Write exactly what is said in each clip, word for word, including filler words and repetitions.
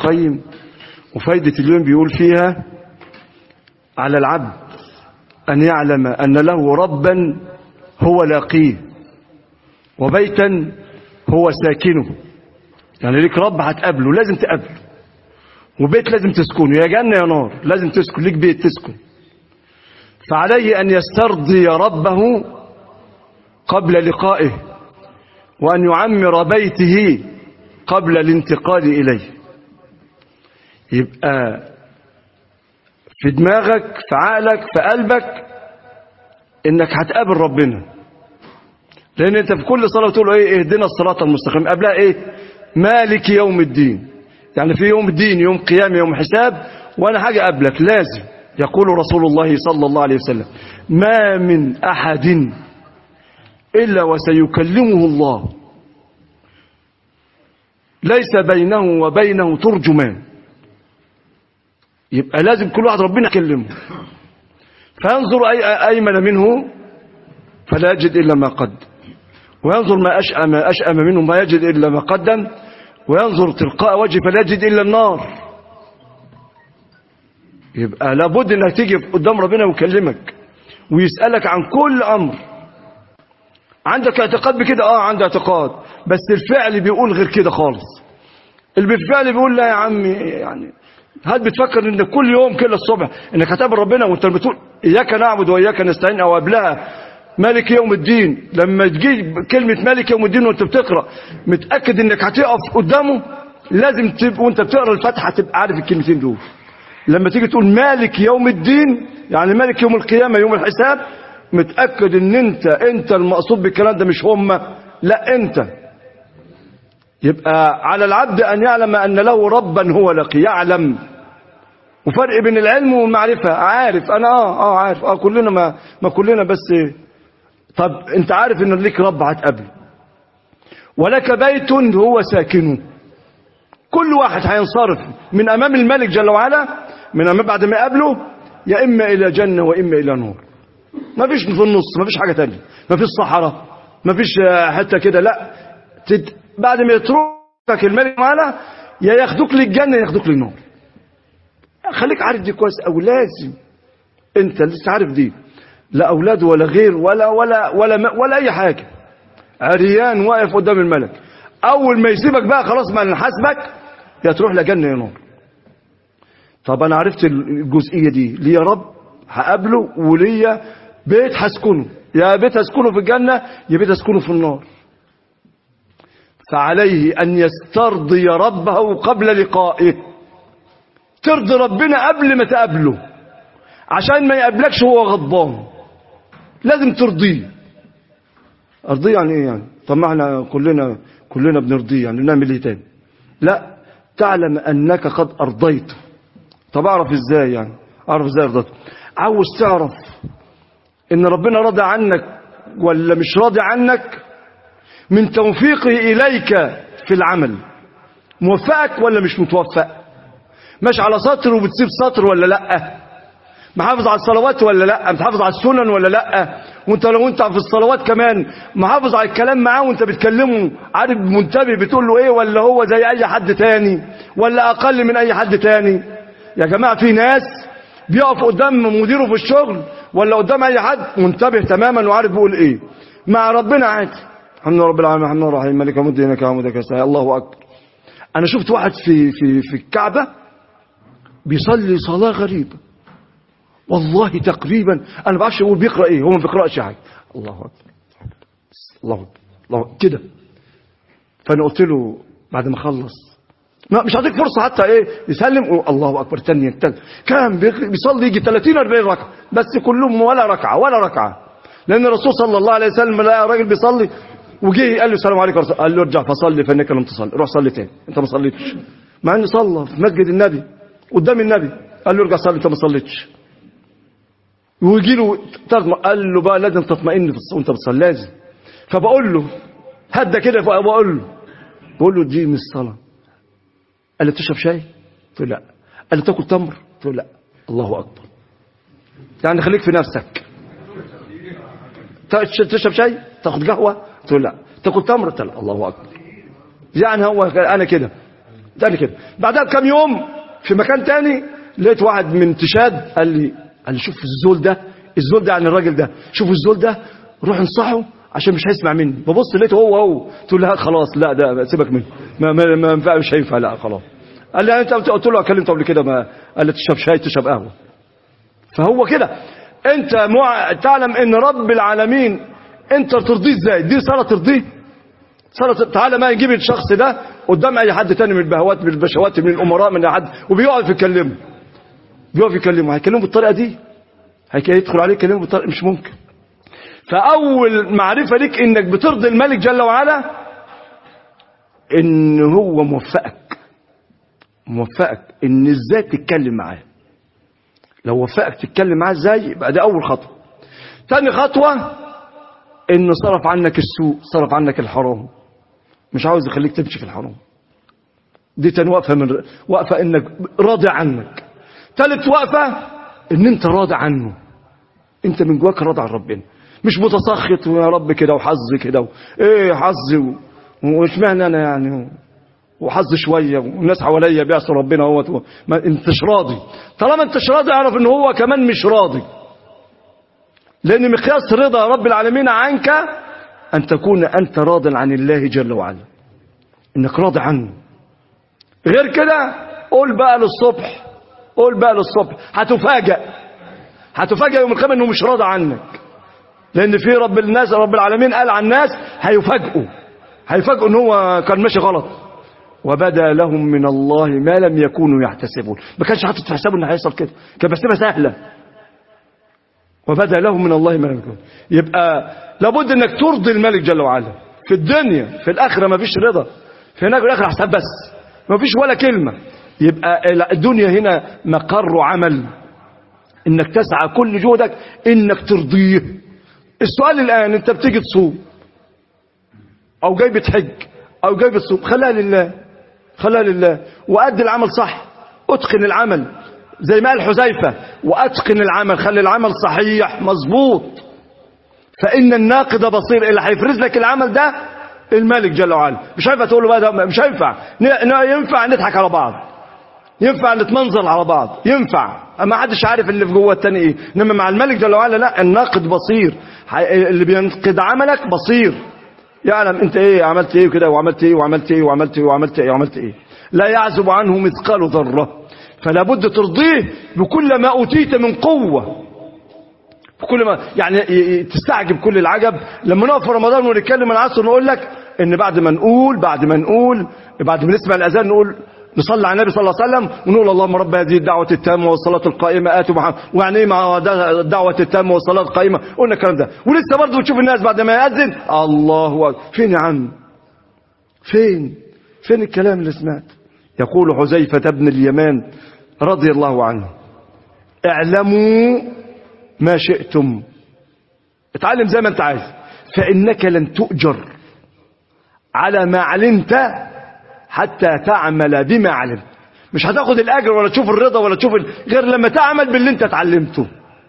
القيم، وفايدة اليوم بيقول فيها: على العبد أن يعلم أن له ربا هو لاقيه، وبيتا هو ساكنه. يعني ليك رب هتقابله، لازم تقابله، وبيت لازم تسكنه، يا جنة يا نار لازم تسكن، ليك بيت تسكن. فعليه أن يسترضي ربه قبل لقائه، وأن يعمر بيته قبل الانتقال إليه. يبقى في دماغك، في عقلك، في قلبك انك هتقابل ربنا، لان انت في كل صلاة تقول ايه؟ اهدنا الصراط المستقيم. قبلها ايه؟ مالك يوم الدين. يعني في يوم الدين، يوم قيامة، يوم حساب، وانا حاجة قبلك لازم. يقول رسول الله صلى الله عليه وسلم: ما من احد الا وسيكلمه الله ليس بينه وبينه ترجمان. يبقى لازم كل واحد ربنا يكلمه. فينظر أي أيمن منه فلا يجد إلا ما قدم، وينظر ما أشأم, ما أشأم منه ما يجد إلا ما قدم، وينظر تلقاء وجهه فلا يجد إلا النار. يبقى لابد أنك تيجي قدام ربنا ويكلمك ويسألك عن كل أمر. عندك اعتقاد بكده؟ اه عندي اعتقاد، بس الفعل بيقول غير كده خالص. اللي بالفعل بيقول لا يا عمي، يعني هل بتفكر ان كل يوم كده الصبح انك هتقابل ربنا وانت بتقول اياك نعبد واياك نستعين، او قبلها مالك يوم الدين؟ لما تجي كلمة مالك يوم الدين وانت بتقرأ متأكد انك هتقف قدامه، لازم تبقى وانت بتقرأ الفاتحة تبقى عارف الكلمتين دول. لما تيجي تقول مالك يوم الدين يعني مالك يوم القيامة، يوم الحساب، متأكد ان انت انت المقصود بالكلام ده، مش هم، لا انت. يبقى على العبد ان يعلم ان له ربا هو لقي. يعلم، وفرق بين العلم والمعرفة. عارف انا اه اه عارف اه كلنا ما ما كلنا بس. طب انت عارف ان ليك رب هتقابله، ولك بيت هو ساكنه. كل واحد هينصرف من امام الملك جل وعلا، من امام بعد ما يقابله، يا اما الى جنة واما الى نار. ما فيش في النص، ما فيش حاجة تانية، ما فيش صحراء، ما فيش حتى كده، لا. تد... بعد ما يتركك الملك معنا، يا ياخدوك للجنة يا ياخدوك للنار. خليك عارف دي كويس، او لازم انت لسه عارف دي. لا اولاد ولا غير ولا ولا ولا ولا, ولا اي حاجة. عريان واقف قدام الملك، اول ما يسيبك بقى خلاص ما نحاسبك، يا تروح لجنة يا نار. طب انا عرفت الجزئية دي ليه يا رب؟ هقابله وليا بيت هسكنه، يا بيت هسكنه في الجنة يا بيت هسكنه في النار. فعليه أن يسترضي ربه قبل لقائه. ترضي ربنا قبل ما تقابله، عشان ما يقابلكش هو غضبان. لازم ترضيه. ارضيه يعني ايه يعني؟ طب ما احنا كلنا كلنا بنرضيه، يعني نعمل ايه تاني؟ لا، تعلم انك قد ارضيته. طب اعرف ازاي يعني؟ اعرف ازاي ارضيته؟ عاوز تعرف ان ربنا راضي عنك ولا مش راضي عنك؟ من توفيقه اليك في العمل. موفقك ولا مش متوفق؟ ماشي على سطر وبتسيب سطر ولا لا؟ محافظ على الصلوات ولا لا؟ محافظ على السنن ولا لا؟ وانت لو انت في الصلوات كمان محافظ على الكلام معاه وانت بتكلمه، عارف منتبه بتقول له ايه، ولا هو زي اي حد تاني ولا اقل من اي حد تاني؟ يا جماعة في ناس بيقف قدام مديره في الشغل ولا قدام اي حد منتبه تماما وعارف بيقول ايه. مع ربنا عادي، الحمد لله رب العالمين الرحمن الرحيم مالك يوم الدين اياك نعبد واياك نستعين الله اكبر. انا شفت واحد في في في الكعبة بيصلي صلاة غريبة والله، تقريبا انا ما بعرفش اقول بيقرا ايه، هو ما بيقراش حاجه. الله اكبر الله اكبر الله كده. فانا قلت له بعد ما خلص، ما مش هديك فرصه حتى ايه يسلم، الله اكبر ثانيه الثالثه. كان بيصلي يجي ثلاثين أربعين ركعه، بس كلهم ولا ركعه ولا ركعه. لان الرسول صلى الله عليه وسلم لقى راجل بيصلي وجه قال له السلام عليكم، قال له ارجع فصلي فانك لم تصلي، روح صلي تاني انت ما صليتش. مع انه صلى في مسجد النبي قدام النبي، قال له ارجع صلي انت ما صليتش. ويجي له قال له بقى لازم تطمئن وانت بتصلي لازم. فبقول له هدى كده، بقول له بقول له دي مش صلاه. قال لي تشرب شاي؟ قلت له لا. قال لي تاكل تمر؟ قلت له لا. الله اكبر. يعني خليك في نفسك. تشرب شاي؟ تاخد قهوه؟ قلت له لا. تاكل تمر؟ قلت له الله اكبر. يعني هو انا كده تاني كده. بعدها بكام يوم في مكان تاني لقيت واحد من تشاد قال لي قال لي شوف الزول ده، الزول ده يعني الراجل ده، شوف الزول ده روح انصحه عشان مش هيسمع مني. ببص لقيته هو هو. تقول له خلاص لا ده سيبك منه، ما ما ما ينفع، مش هينفع، لا خلاص. قال لي انت قلت له كلمته قبل كده، ما قال لي تشرب شاي تشرب قهوه. فهو كده انت مع... تعلم ان رب العالمين انت ترضيه ازاي؟ دي صلاه ترضيه؟ صلاه تعالى ما يجيب الشخص ده قدام اي حد تاني من البهوات من البشوات من الامراء من اي حد وبيقعد يكلمه، بيقعد يكلمه، هيكلمه بالطريقه دي؟ هيدخل عليه يكلمه بالطريقه؟ مش ممكن. فاول معرفه ليك انك بترضي الملك جل وعلا ان هو موفقك، موفقك ان ازاي تتكلم معاه. لو وفقك تتكلم معاه ازاي يبقى ده اول خطوه. تاني خطوه انه صرف عنك السوء، صرف عنك الحرام، مش عاوز يخليك تمشي في الحرام. دي تاني وقفه، من وقفه انك راضي عنك. تالت وقفه ان انت راضي عنه، انت من جواك راضي عن ربنا، مش متسخط ويا رب كده وحظ كده ايه حظ ومش معنى انا يعني وحظ شويه والناس حواليا بيعصوا ربنا اهوت. ما انتش راضي. طالما انتش راضي اعرف ان هو كمان مش راضي، لان مقياس رضا رب العالمين عنك ان تكون انت راض عن الله جل وعلا، انك راضي عنه. غير كده قول بقى للصبح، قول بقى للصبح هتفاجئ، هتفاجئ يوم القيامه انه مش راضي عنك. لان في رب الناس رب العالمين قال عن الناس هيفاجئوا، هيفاجئوا ان هو كان ماشي غلط. وبدا لهم من الله ما لم يكونوا يحتسبون. ما كانش حاطط في حسابه ان هيحصل كده، كان بيحسبها سهله. وبدا لهم من الله ما لم يكونوا. يبقى لابد انك ترضي الملك جل وعلا في الدنيا. في الاخره ما فيش رضا، في هناك الاخره حساب بس، ما فيش ولا كلمه. يبقى الدنيا هنا مقر عمل، انك تسعى كل جهدك انك ترضيه. السؤال الان انت بتيجي تصوم او جاي بتحج او جاي بتصوم، خليها لله، خليها لله وأدي العمل صح، اتقن العمل زي ما قال حذيفه، واتقن العمل، خلي العمل صحيح مظبوط. فان الناقد بصير، اللي هيفرز لك العمل ده الملك جل وعلا. مش هينفع تقول له بقى ده مش هينفع، ينفع نضحك على بعض، ينفع نتمنظر على بعض، ينفع ما حدش عارف اللي في جوه التاني ايه. انما مع الملك جل وعلا لا، الناقد بصير، اللي بينقد عملك بصير، يعلم انت ايه عملت ايه وكده وعملت ايه وعملت ايه وعملت ايه وعملت ايه وعملت ايه. لا يعزب عنه مثقال ذره. فلا بد ترضيه بكل ما اوتيت من قوه، بكل ما يعني تستعجب كل العجب لما نقف في رمضان ونتكلم العصر نقول لك ان بعد ما نقول بعد ما نقول بعد ما نسمع الاذان نقول نصلي على النبي صلى الله عليه وسلم ونقول اللهم رب هذه الدعوه التامه والصلاه القائمه اتوا محمد. ويعني ايه مع الدعوه التامه والصلاه القائمه؟ قلنا الكلام ده. ولسه برضه بتشوف الناس بعد ما يأذن الله اكبر. فين يا عم؟ فين؟ فين الكلام اللي سمعت؟ يقول حذيفه بن اليمان رضي الله عنه: اعلموا ما شئتم، اتعلم زي ما انت عايز، فانك لن تؤجر على ما علمت حتى تعمل بما علمت. مش هتاخد الاجر ولا تشوف الرضا ولا تشوف غير لما تعمل باللي انت اتعلمته.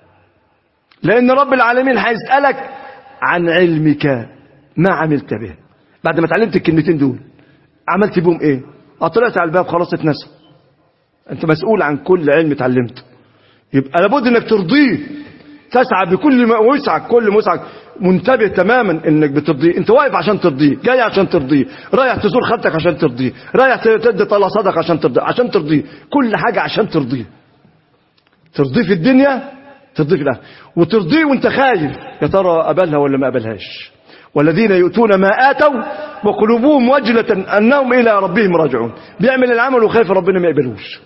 لان رب العالمين هيسألك عن علمك ما عملت به. بعد ما اتعلمت الكلمتين دول عملت بهم ايه؟ طلعت على الباب خلاص اتنسى. انت مسؤول عن كل علم اتعلمته. يبقى لابد انك ترضيه، تسعى بكل ما وسعك، كل مسعك، منتبه تماما انك بترضيه. انت واقف عشان ترضيه، جاي عشان ترضيه، رايح تزور خالتك عشان ترضيه، رايح تدي طلع صدق عشان ترضيه، عشان ترضيه، كل حاجه عشان ترضيه. ترضيه في الدنيا، ترضيه في الاخره، وترضيه وانت خايف يا ترى قبلها ولا ما قبلهاش. والذين يؤتون ما آتوا وقلوبهم وجلة انهم الى ربهم راجعون. بيعمل العمل وخايف ربنا ما يقبلوش.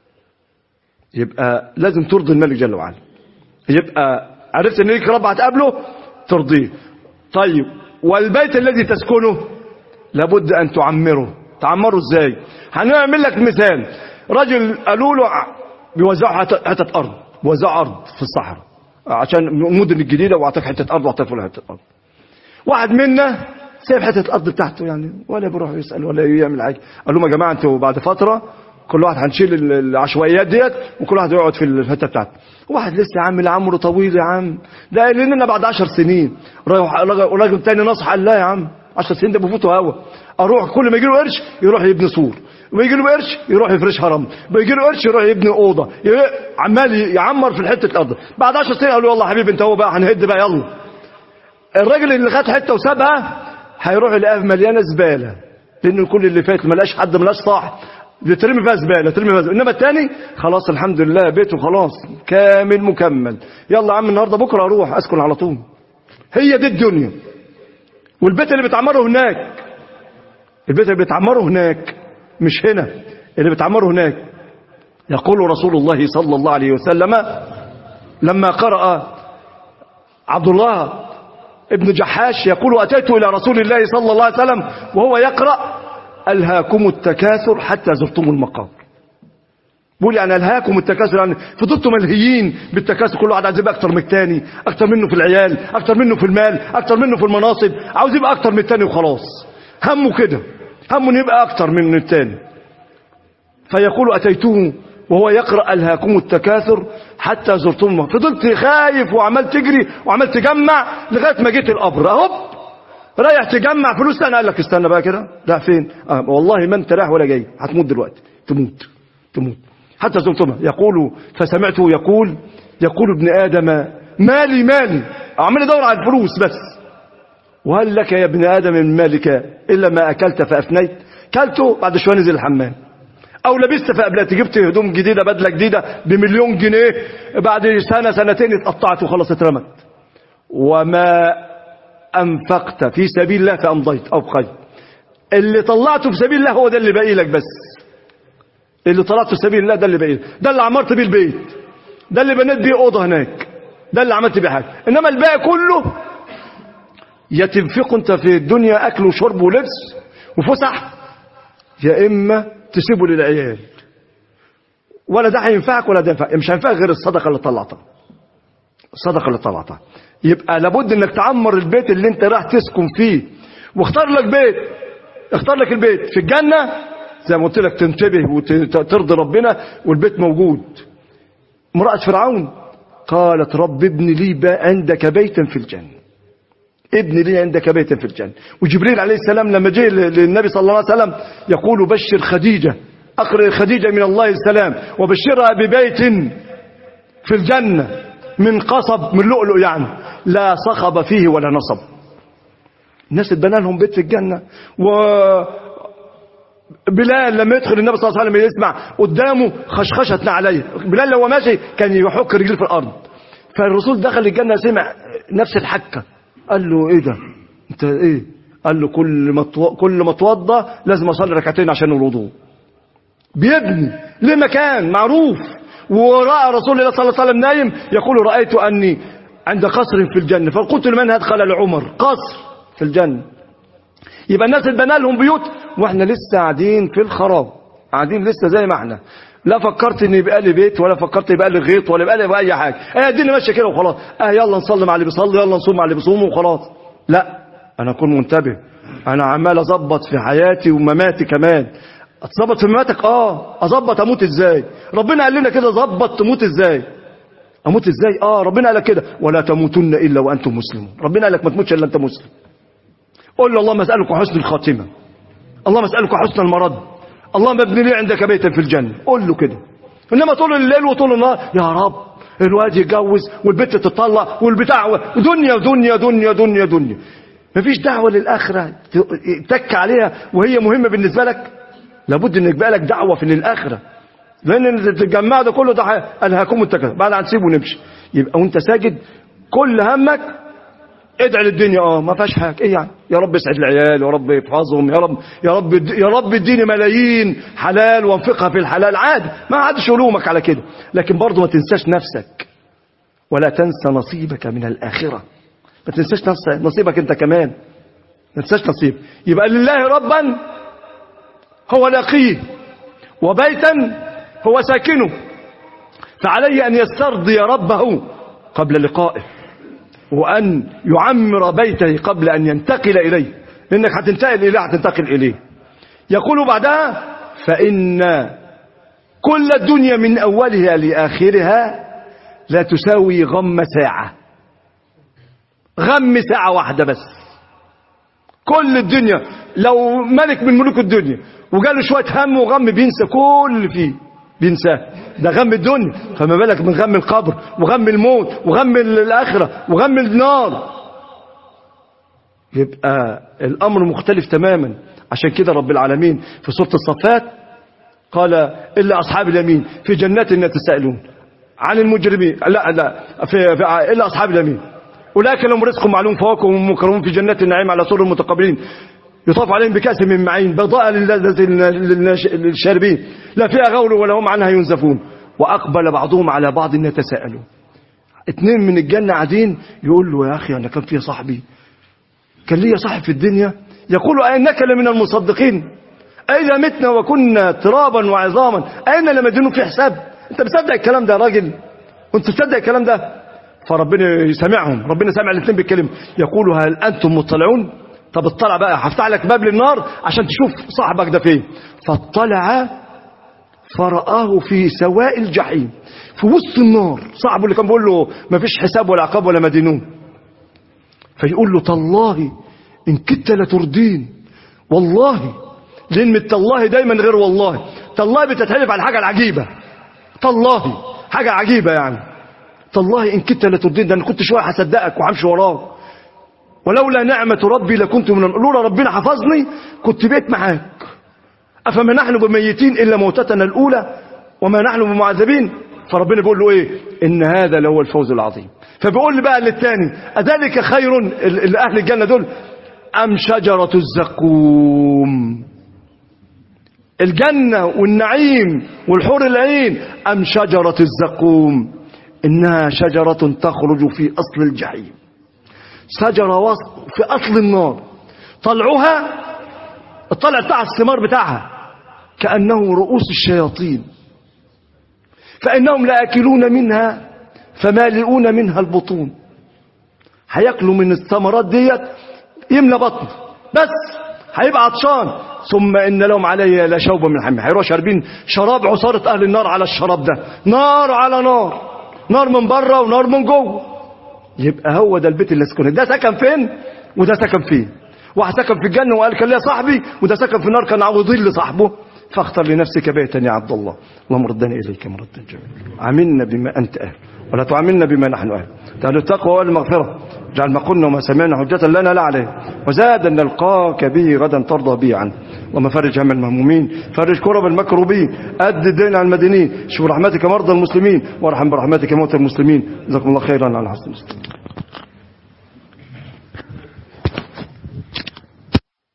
يبقى لازم ترضي الملك جل وعلا. يبقى عرفت ان ليك رب هتقابله ترضيه. طيب والبيت الذي تسكنه لابد ان تعمره. تعمره ازاي؟ هنعمل لك مثال. رجل قالوا له بيوزعوا حته ارض، بيوزعوا ارض في الصحراء عشان المدن الجديده، واعطاك حته ارض واعطاك له حته ارض. واحد منا سايب حته الارض بتاعته يعني، ولا بيروح يسال ولا يعمل حاجه. قال لهم يا جماعه انتوا بعد فتره كل واحد هنشيل العشوائيات ديت وكل واحد يقعد في الحته بتاعته. واحد لسه يا عم عمره طويل يا عم، ده قال لنا بعد عشر سنين. راجل تاني نصح قال لا يا عم عشر سنين ده بفوتوا هوا، اروح كل ما يجي له قرش يروح يبني سور، ويجي له قرش يروح يفرشها رمل، بيجي له قرش يروح يبني اوضه، عمال يعمر في الحته الارض. بعد عشر سنين قالوا والله حبيبي انت هو بقى هنهد بقى يلا. الراجل اللي خد حته وسابها هيروح يلاقيها مليانه زباله، لان كل اللي فات ما لقاش حد، ما لقاش صاحب، بترمي فيها زباله ترمي فيها زباله. انما الثاني خلاص الحمد لله بيته خلاص كامل مكمل. يلا يا عم النهارده بكره اروح اسكن على طول. هي دي الدنيا. والبيت اللي بتعمره هناك، البيت اللي بتعمره هناك مش هنا، اللي بتعمره هناك. يقول رسول الله صلى الله عليه وسلم لما قرأ عبد الله ابن جحاش يقول أتيت إلى رسول الله صلى الله عليه وسلم وهو يقرأ ألهاكم التكاثر حتى زرتم المقابر. بقول يعني ألهاكم التكاثر، يعني فضلتم ملهيين بالتكاثر، كل واحد عايز يبقى أكتر من الثاني، أكتر منه في العيال، أكتر منه في المال، أكتر منه في المناصب، عاوز يبقى أكتر من الثاني وخلاص. همه كده، همه يبقى أكتر من الثاني. فيقول أتيته وهو يقرأ ألهاكم التكاثر حتى زرتم. فضلت خايف وعمال تجري وعمال تجمع لغاية ما جيت القبر. اهو رايح تجمع فلوس، انا قال لك استنى بقى كده. لا فين؟ آه والله ما انت رايح ولا جاي، هتموت دلوقتي، تموت تموت حتى زرتم. يقول فسمعته يقول يقول ابن آدم مالي مالي، عمال يدور على الفلوس بس. وهل لك يا ابن آدم من مالك إلا ما أكلت فأفنيت؟ كلته بعد شوية نزل الحمام، او لبست فقبلت، جبت هدوم جديده بدله جديده بمليون جنيه، بعد سنه سنتين اتقطعت وخلاص اترمت. وما انفقت في سبيل الله فامضيت او بقيت. اللي طلعته في سبيل الله هو ده اللي باقي لك، بس اللي طلعته في سبيل الله ده اللي باقي لك، ده اللي عمرت بيه البيت، ده اللي بنيت بيه اوضه هناك، ده اللي عملت بيه حاجه. انما الباقي كله يا تنفقه انت في الدنيا اكل وشرب ولبس وفسح، يا اما تسيبه للعيال. ولا ده هينفعك ولا ده ينفعك، مش هينفعك غير الصدقه اللي طلعتها، الصدقه اللي طلعتها. يبقى لابد انك تعمر البيت اللي انت راح تسكن فيه. واختار لك بيت، اختار لك البيت في الجنه زي ما قلت لك، تنتبه وترضي ربنا والبيت موجود. امراه فرعون قالت رب ابن لي عندك بيتا في الجنه، ابن لي عندك بيتا في الجنة. وجبريل عليه السلام لما جاء للنبي صلى الله عليه وسلم يقول بشر خديجة، أقرأ خديجة من الله السلام وبشرها ببيت في الجنة من قصب، من لؤلؤ يعني، لا صخب فيه ولا نصب. الناس اتبنى لهم بيت في الجنة. و بلال لما يدخل النبي صلى الله عليه وسلم يسمع قدامه خشخشة عليه، بلال لو ماشي كان يحك رجله في الأرض. فالرسول دخل الجنة سمع نفس الحكة، قال له ايه ده انت ايه؟ قال له كل ما تو... كل ما اتوضى لازم اصلي ركعتين عشان الوضوء. بيبني لمكان معروف. وراى رسول الله صلى الله عليه وسلم نايم يقول رايت اني عند قصر في الجنه فقلت لمن هدخل لعمر قصر في الجنه. يبقى الناس اتبنى لهم بيوت واحنا لسه قاعدين في الخراب، قاعدين لسه زي ما احنا. لا فكرت ان يبقى لي بيت، ولا فكرت يبقى لي غيط، ولا يبقى لي اي حاجه. اه الدنيا ماشيه كده وخلاص. اه يلا نصلي مع اللي بيصلي، يلا نصوم مع اللي بيصوم وخلاص. لا، انا اكون منتبه، انا عمال اظبط في حياتي ومماتي كمان. اظبط في مماتك، اه اظبط اموت ازاي. ربنا قال لنا كده ظبط تموت ازاي. اموت ازاي؟ اه ربنا قال لك كده ولا تموتن الا وانتم مسلمون. ربنا قال لك ما تموتش الا انت مسلم. قول له اللهم اسالك حسن الخاتمه، اللهم اسالك حسن المرد، اللهم ابن لي عندك بيتا في الجنه. قول له كده. انما طول الليل وطول النهار يا رب الواد يتجوز والبنت تطلق والبتاع دنيا دنيا دنيا دنيا دنيا. مفيش دعوه للاخره تك عليها وهي مهمه بالنسبه لك. لابد ان يبقى لك دعوه في للاخره، لان الجماعه ده كله ده الهاكم التكاثر. بعد هنسيبه ونمشي. يبقى وانت ساجد كل همك ادعي للدنيا. اه ما فيهاش حاجه. ايه يعني؟ يا رب اسعد العيال، يا رب يحفظهم، يا رب يا رب يا رب اديني ملايين حلال وانفقها في الحلال. عادي، ما حدش يلومك على كده. لكن برضه ما تنساش نفسك، ولا تنسى نصيبك من الاخره. ما تنساش نصيبك انت كمان، ما تنساش نصيب. يبقى لله ربا هو لاقيه، وبيتا هو ساكنه، فعليه ان يسترضي ربه قبل لقائه، وأن يعمر بيته قبل أن ينتقل إليه، لأنك هتنتقل إليه هتنتقل إليه. يقول بعدها فإن كل الدنيا من أولها لآخرها لا تساوي غم ساعة. غم ساعة واحدة بس. كل الدنيا لو ملك من ملوك الدنيا وجاله شويه هم وغم بينسى كل اللي فيه، بينساه. ده غم الدنيا، فما بالك من غم القبر وغم الموت وغم الاخره وغم النار. يبقى الامر مختلف تماما. عشان كده رب العالمين في سوره الصفات قال الا اصحاب اليمين في جنات يتساءلون عن المجرمين، لا لا في, في الا اصحاب اليمين اولئك لهم رزق معلوم فواكه مكرمون في جنات النعيم على سرر متقابلين يطاف عليهم بكأس من معين بيضاء للشاربين لا فيها غول ولا هم عنها ينزفون واقبل بعضهم على بعض يتساءلون. اتنين من الجنه قاعدين يقول له يا اخي انا كان في صاحبي كان لي صاحب في الدنيا يقول أئنك لمن المصدقين أئذا متنا وكنا ترابا وعظاما أين لمدينون في حساب؟ أنت مصدق الكلام ده يا راجل؟ وأنت مصدق الكلام ده؟ فربنا يسمعهم، ربنا سمع الاثنين بالكلمة يقولوا هل أنتم مطلعون؟ طب اطلع بقى هفتح لك باب للنار عشان تشوف صاحبك ده فين. فاطلع فرآه في سواء الجحيم، في وسط النار، صاحبه اللي كان بيقول له ما فيش حساب ولا عقاب ولا مدينون. فيقول له تالله إن كدت لتردين، والله، لأن تالله دايما غير والله. تالله بتتحلف على الحاجة العجيبة، تالله حاجة عجيبة يعني. تالله إن كدت لتردين، ده أنا كنت شوية هصدقك وهمشي وراك، ولولا نعمة ربي لكنت من لولا ربنا حفظني كنت بقيت معاك. أفما نحن بميتين إلا موتتنا الأولى وما نحن بمعذبين. فربنا بيقول له إيه؟ إن هذا لهو الفوز العظيم. فبيقول لي بقى للتاني أذلك خير لأهل الجنة دول أم شجرة الزقوم؟ الجنة والنعيم والحور العين أم شجرة الزقوم إنها شجرة تخرج في أصل الجحيم، شجرة في أصل النار، طلعها الطلع بتاع الثمار بتاعها كأنه رؤوس الشياطين، فإنهم لآكلون منها فمالئون منها البطون. هياكلوا من الثمرات ديت يملى بطنه بس هيبقى عطشان، ثم إن لهم عليه لا شوب من حميم، هيروحوا شاربين شراب عصارة أهل النار على الشراب ده، نار على نار، نار من بره ونار من جوه. يبقى هو ده البيت اللي سكنه. ده سكن فين وده سكن فين؟ واحد سكن في الجنة وقال كان ليا صاحبي، وده سكن في النار كان عاوزين لصاحبه. فاختر لنفسك بيتا يا عبد الله، اللهم ردنا إليك مردا جميلا، عاملنا بما أنت أهل ولا تعاملنا بما نحن أهل، تعالى التقوى والمغفرة، اجعل ما قلنا وما سمعنا حجة لنا لا عليه، وزادا نلقاك به غدا ترضى به عنه. اللهم فرج هم المهمومين، فرج كرب المكروبين، أد الدين على المدينين، شوف رحمتك مرضى المسلمين، وارحم برحمتك موتى المسلمين. جزاكم الله خيرا على حسن المسلمين.